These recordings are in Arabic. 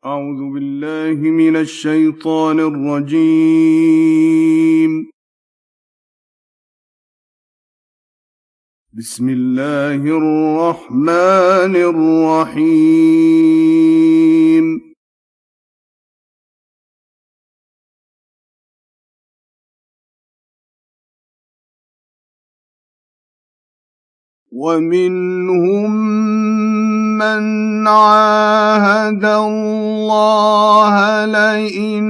أعوذ بالله من الشيطان الرجيم. بسم الله الرحمن الرحيم. ومنهم من عاهد الله لئن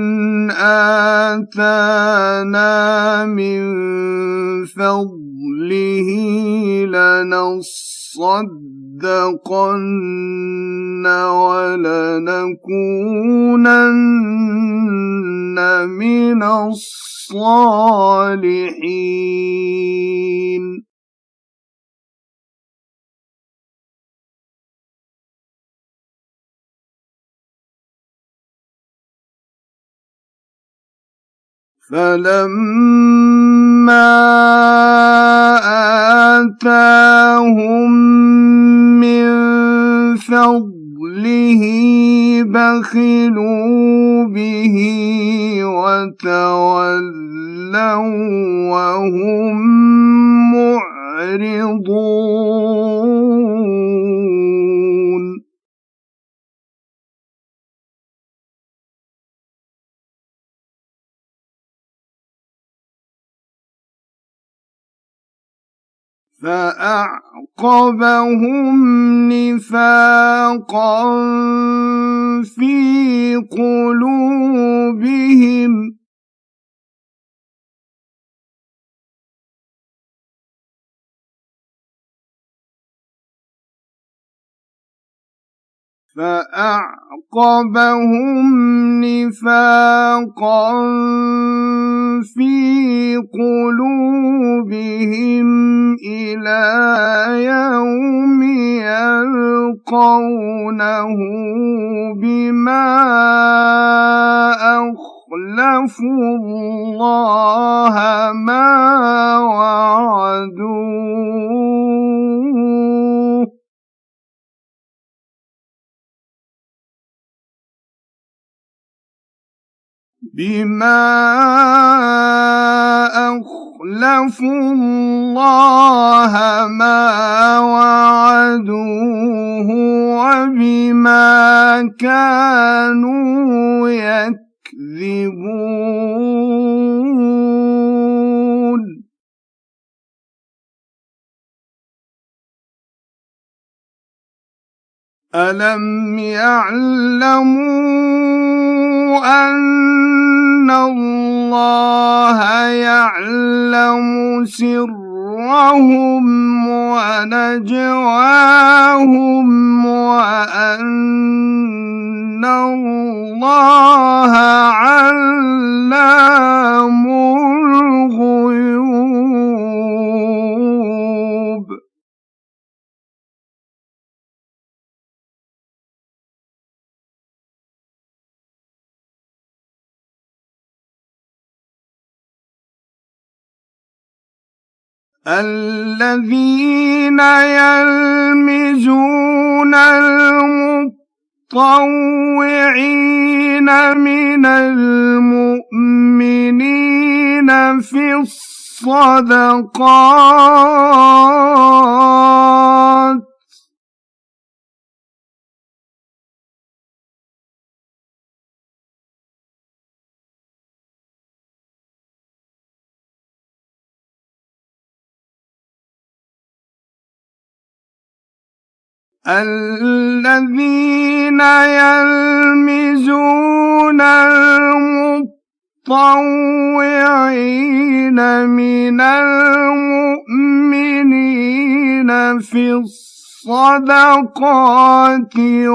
آتانا من فضله لنصدقن ولنكونن من الصالحين. فلما آتاهم من فضله بخلوا به وتولوا وهم معرضون. فأعقبهم نفاقا في قلوبهم إلى يوم يلقونه بما أخلفوا الله ما وعدوه وبما كانوا يكذبون. ألم يعلموا أن الله يعلم سرهم ونجواهم وأن الله علام الغيوب. الذين يلمزون المطوعين من المؤمنين في الصدقات الذين يلمزون المطوعين من المؤمنين في الصدقات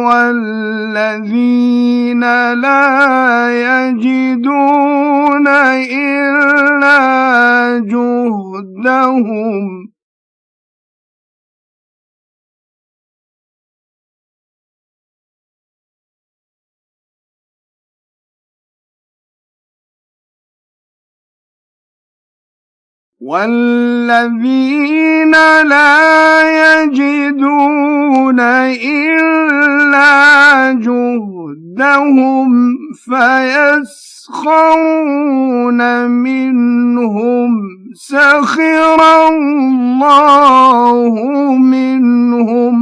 والذين لا يجدون إلا جهدهم والذين لا يجدون إلا جهدهم فيسخرون منهم سخر الله منهم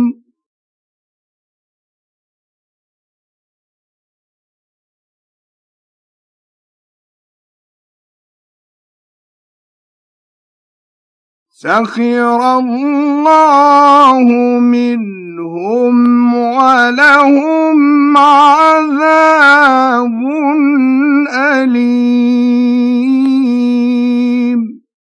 سخر الله منهم ولهم عذاب أليم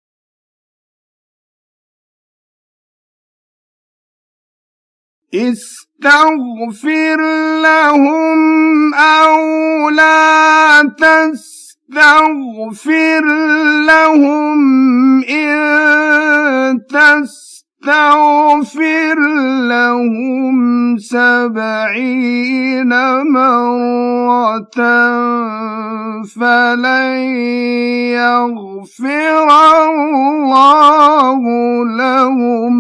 استغفر لهم أو لا تستغفر لهم إن تستغفر لهم 70 مرة فلن يغفر الله لهم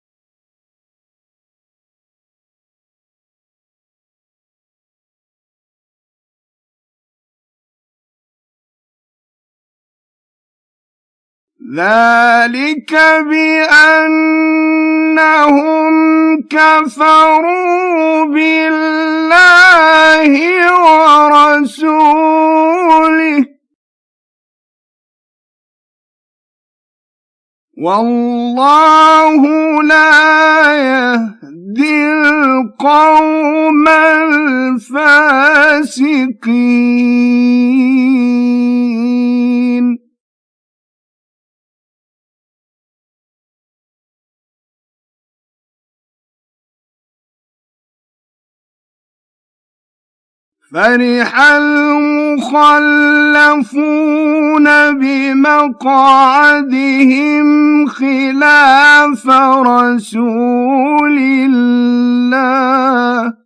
ذلك بأنهم كفروا بالله ورسوله والله لا يهدي القوم الفاسقين فرح المخلفون بمقعدهم خلاف رسول الله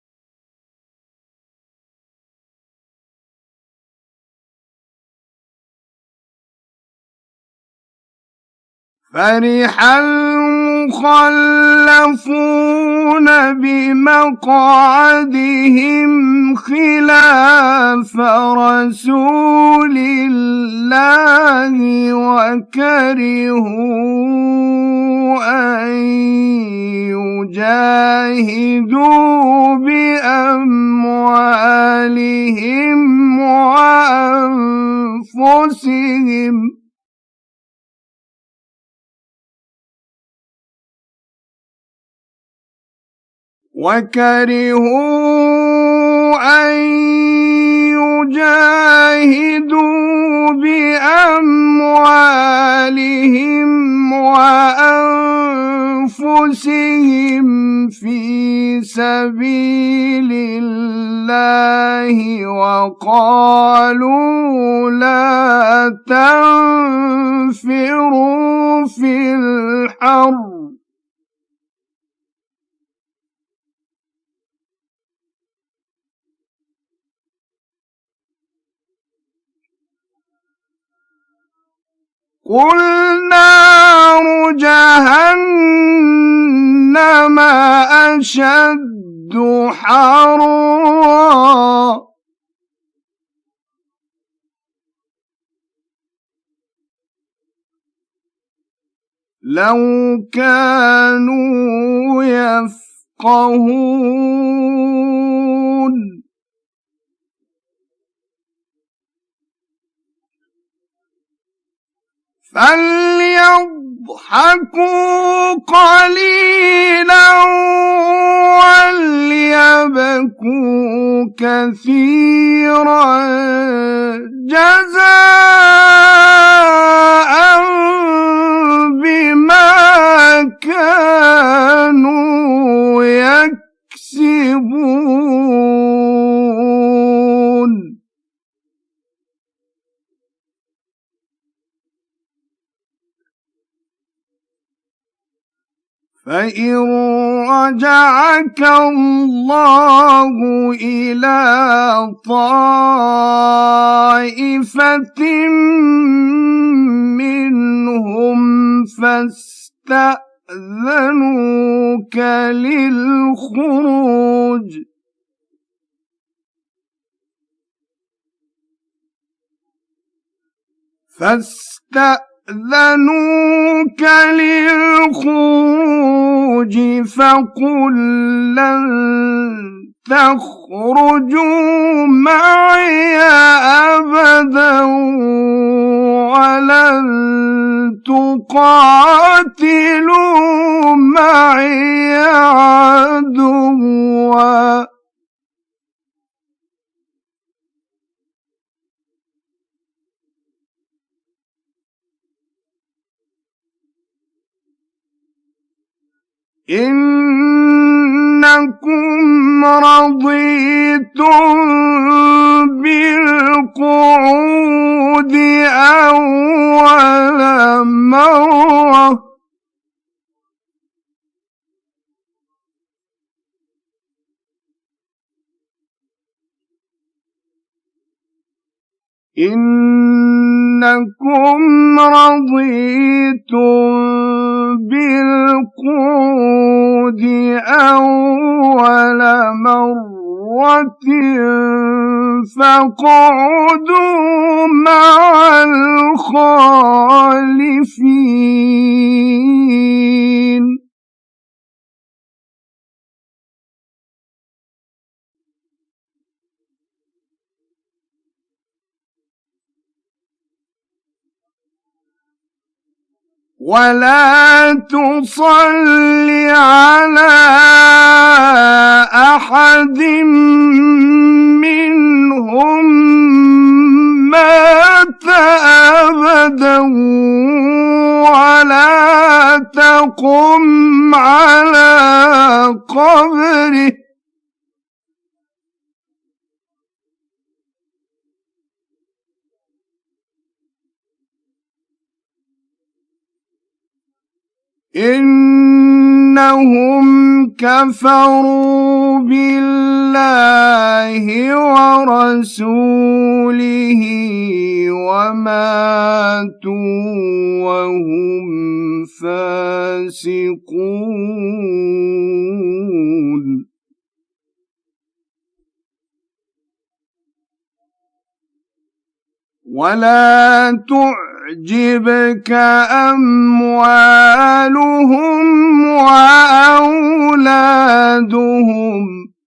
فرح المخلفون بمقعدهم خلاف رسول الله وكرهوا أن يجاهدوا بأموالهم وأنفسهم وأنفسهم في سبيل الله وقالوا لا تنفروا في الحر قل نار جهنم أشد حرا لو كانوا يفقهون فليضحكوا قليلا وليبكوا كثيرا جزاء بما كانوا يكسبون فإن رجعك الله إلى طائفة طائفة منهم فاستأذنوك للخروج فقل لن تخرجوا معي أبدا ولن تقاتلوا معي عدوا إنكم رضيتم بالقعود أول مرة إنكم رضيتم بالقعود أول مرة فاقعدوا مع الخالفين ولا تصل على أحد منهم مات أبدا ولا تقم على قبره إنهم كفروا بالله ورسوله وماتوا وهم فاسقون ولا تعجبك أموالهم وأولادهم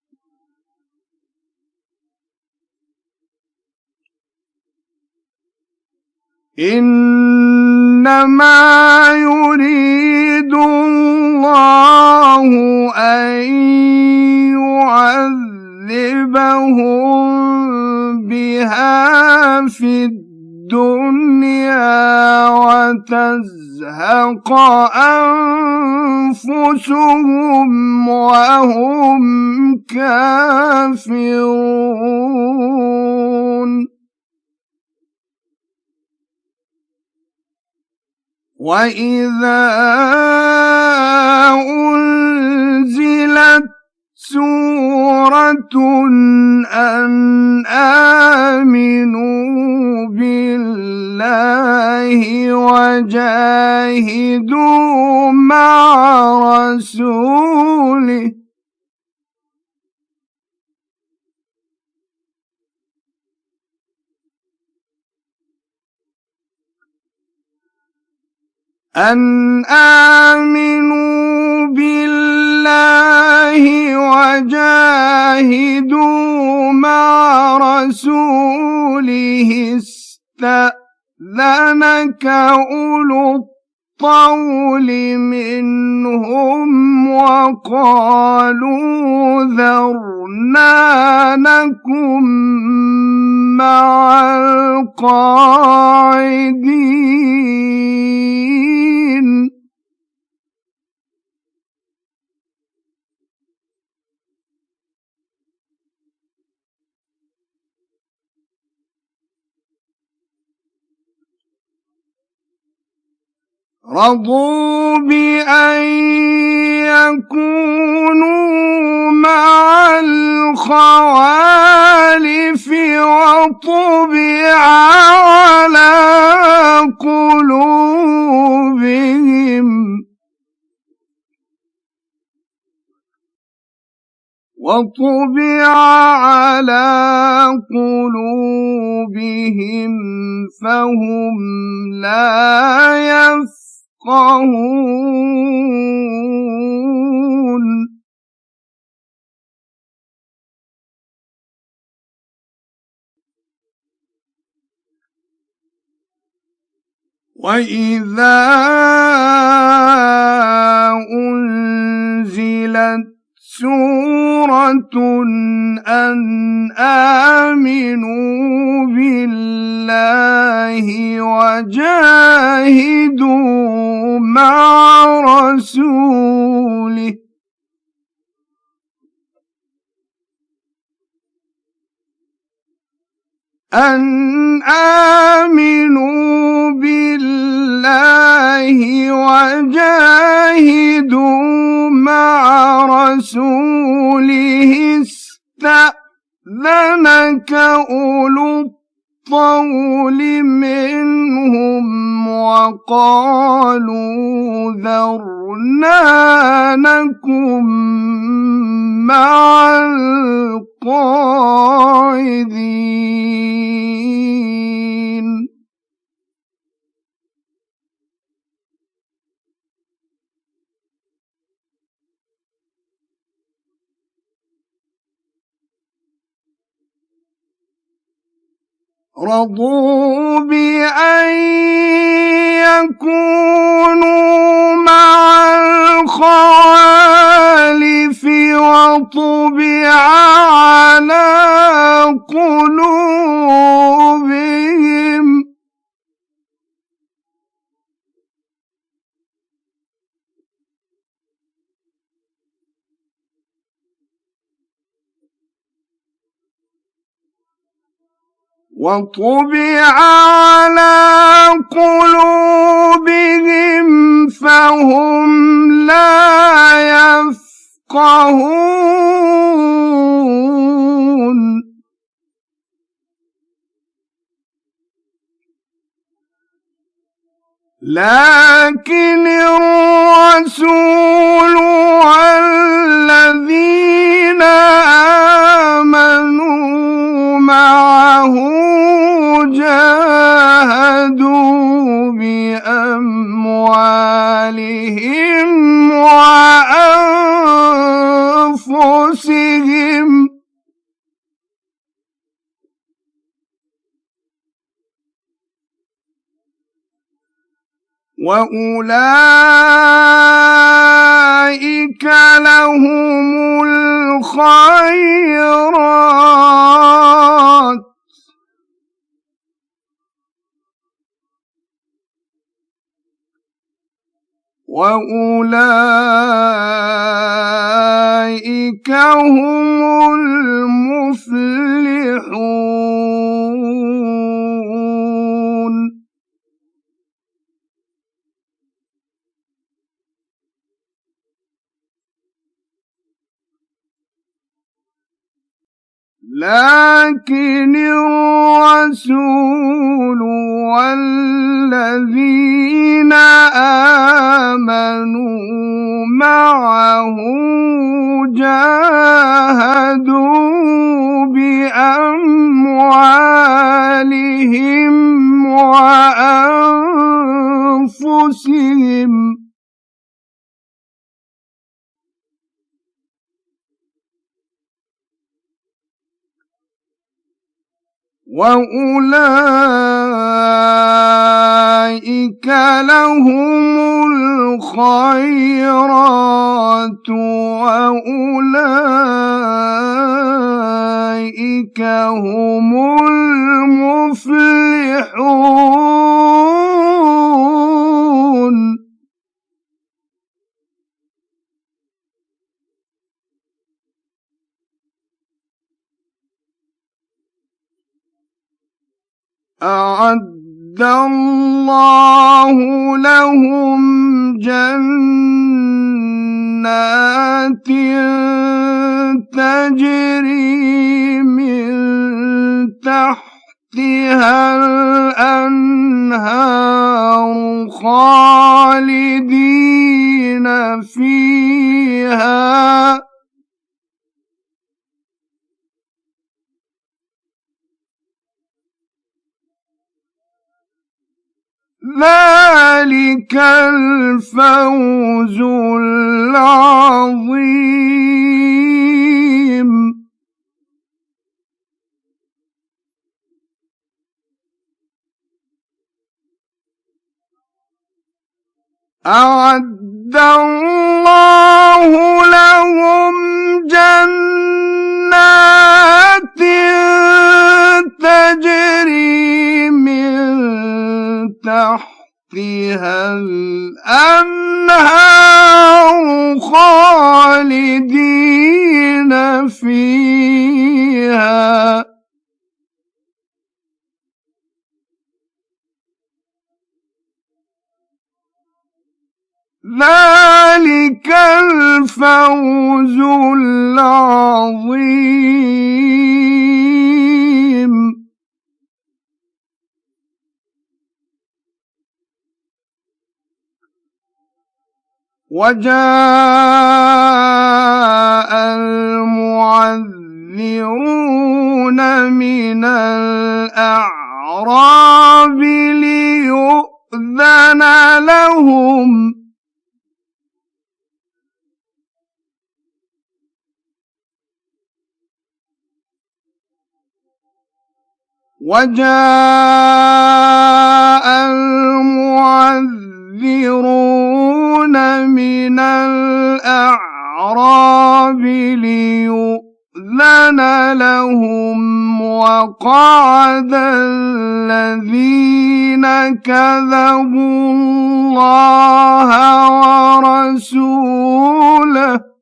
إنما يريد الله أن يعذبهم بها في الدنيا وتزهق أنفسهم وهم كافرون وإذا أنزلت سورة أن آمنوا بالله وجاهدوا مع رسوله أن آمنوا بالله وجاهدوا مع رسوله استأذنك أولو الطول منهم وقالوا ذرنا نكن مع القاعدين رضوا بأن يكونوا مع الخوالف وطبع على قلوبهم فهم لا يفقهون. وإذا أنزلت سورة أن آمنوا بالله وجاهدوا مع رسوله أن آمنوا بالله وجاهدوا مع رسوله استأذنك أولو الطول منهم وقالوا ذرنا نكن مع القاعدين. رضوا بأن يكونوا مع الخوالف وطبع على قلوبهم فهم لا يفقهون. لكن الرسول والذين آمنوا معه جاهدوا بأموالهم وأنفسهم وأولئك لهم الخيرات وأولئك هم المفلحون. لكن الرسول والذين آمنوا معه جاهدوا بأموالهم وأنفسهم وأولئك لهم الخيرات وأولئك هم المفلحون. أعد الله لهم جنات تجري من تحتها الأنهار خالدين فيها ذلك الفوز العظيم. أعد الله لهم جنات تجري من تحتها الأنهار خالدين فيها ذلك الفوز العظيم. وجاء المعذرون من الأعراب ليؤذن لهم وجاء المعذرون من الأعراب ليؤذن لهم وقعد الذين كذبوا الله ورسوله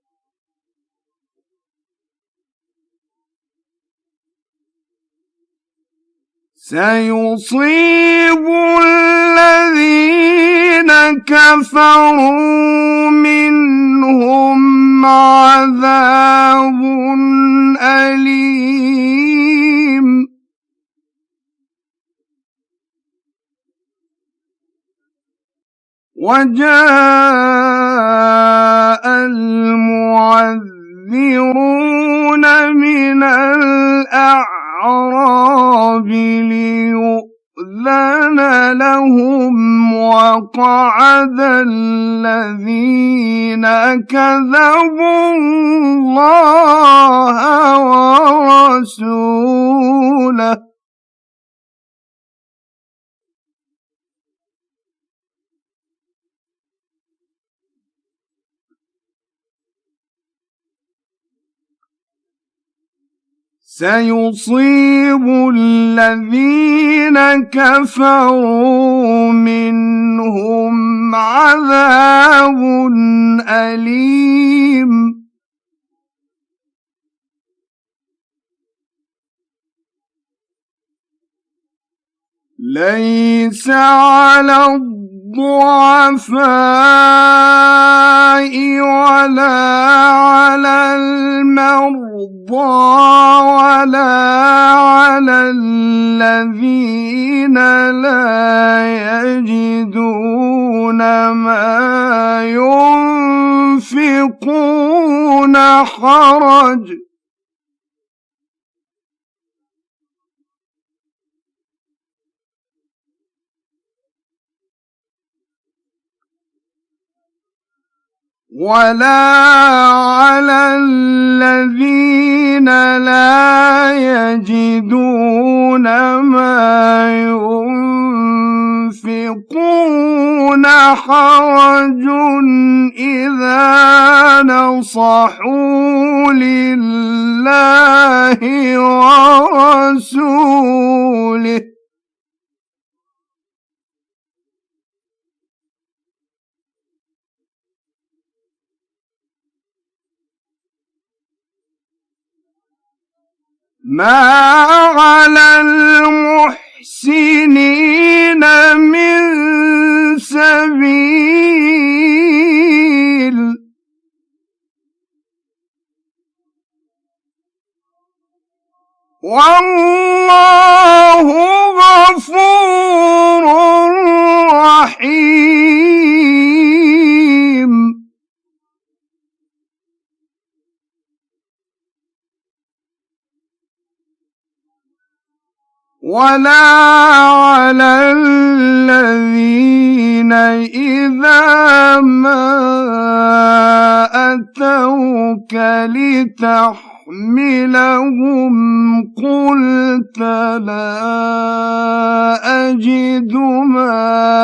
سيصيب الذين كفروا منهم عذاب أليم. وجاء المعذرون من الأعراب ليؤذن لهم وقعد الذين كذبوا الله ورسوله سيصيب الذين كفروا منهم عذاب أليم. ليس على الضعفاء ولا على المرضى ولا على الذين لا يجدون ما ينفقون حرج ولا على الذين لا يجدون ما ينفقون حرج إذا نصحوا لله ورسوله ما على المحسنين المحسنين من سبيل والله غفور رحيم. ولا على الذين إذا ما أتوك لتحملهم قلت لا أجد ما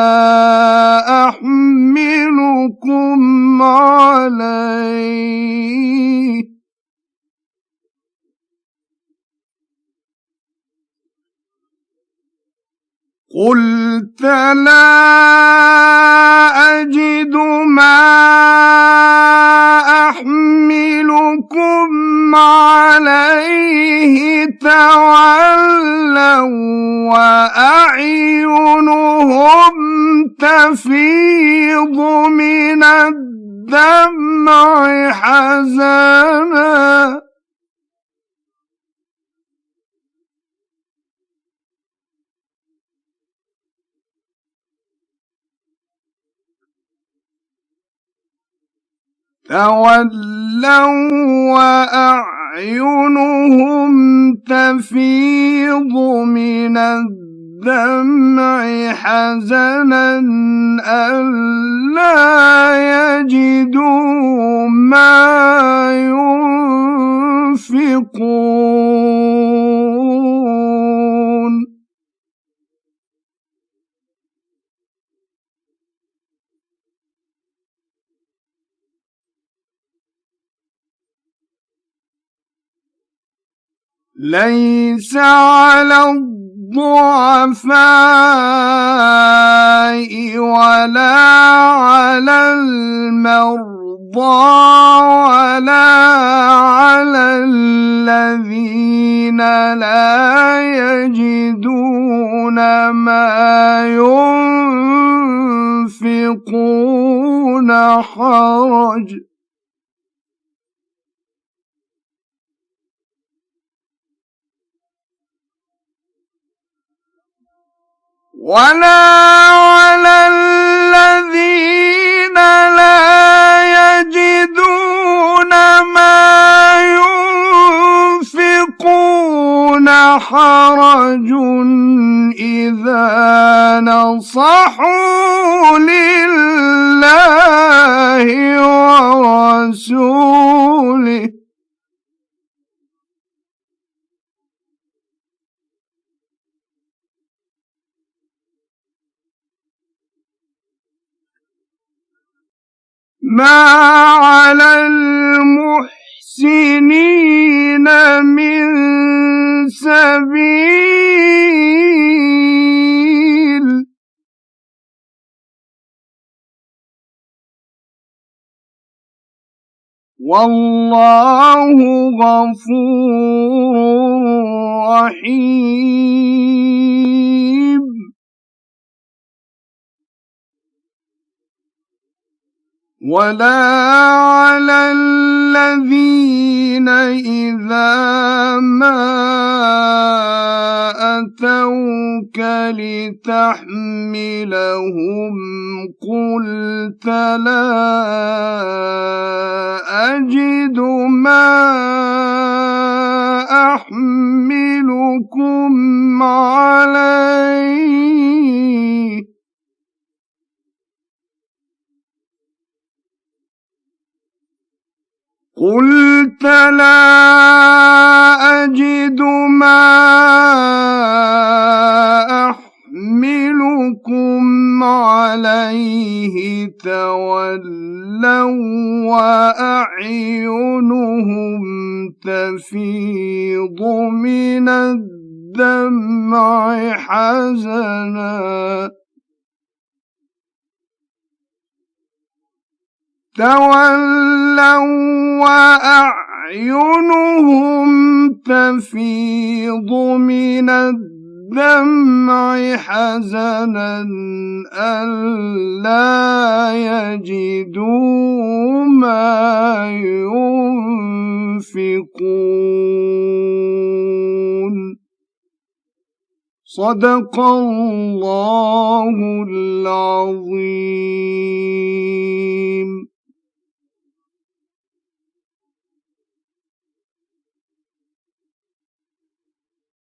أحملكم عليه قلت لا أجد ما أحملكم عليه تولوا وأعينهم تفيض من الدمع حزنا تولوا وأعينهم تفيض من الدمع حزنا ألا يجدوا ما ينفقون ليس على الضعفاء ولا على المرضى ولا على الذين لا يجدون ما ينفقون حرج ولا على الذين لا يجدون ما ينفقون حرج إذا نصحوا لله ورسوله ما على المحسنين من سبيل والله غفور رحيم. ولا على الذين إذا ما أتوك لتحملهم قلت لا أجد ما أحملكم عليه قلت لا أجد ما أحملكم عليه تولوا وأعينهم تفيض من الدمع حزنا تولوا وأعينهم تفيض من الدمع الدمع حزنا ألا يجدوا ما ينفقون. صدق الله العظيم.